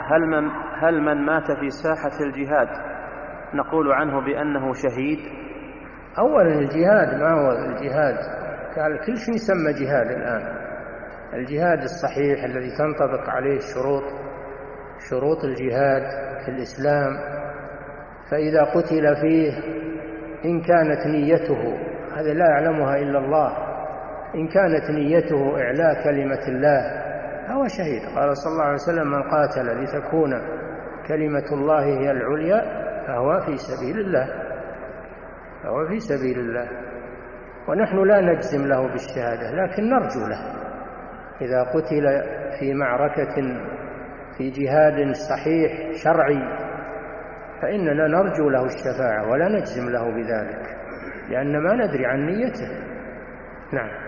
هل من مات في ساحة الجهاد نقول عنه بأنه شهيد؟ أولا الجهاد ما هو الجهاد، كل شيء يسمى جهاد الآن. الجهاد الصحيح الذي تنطبق عليه شروط الجهاد في الإسلام، فإذا قتل فيه إن كانت نيته، هذا لا يعلمها إلا الله، إن كانت نيته إعلاء كلمة الله فهو شهيد. قال صلى الله عليه وسلم: من قاتل لتكون كلمة الله هي العليا فهو في سبيل الله، فهو في سبيل الله. ونحن لا نجزم له بالشهادة لكن نرجو له، إذا قتل في معركة في جهاد صحيح شرعي فإننا نرجو له الشفاعة ولا نجزم له بذلك، لأن ما ندري عن نيته. نعم.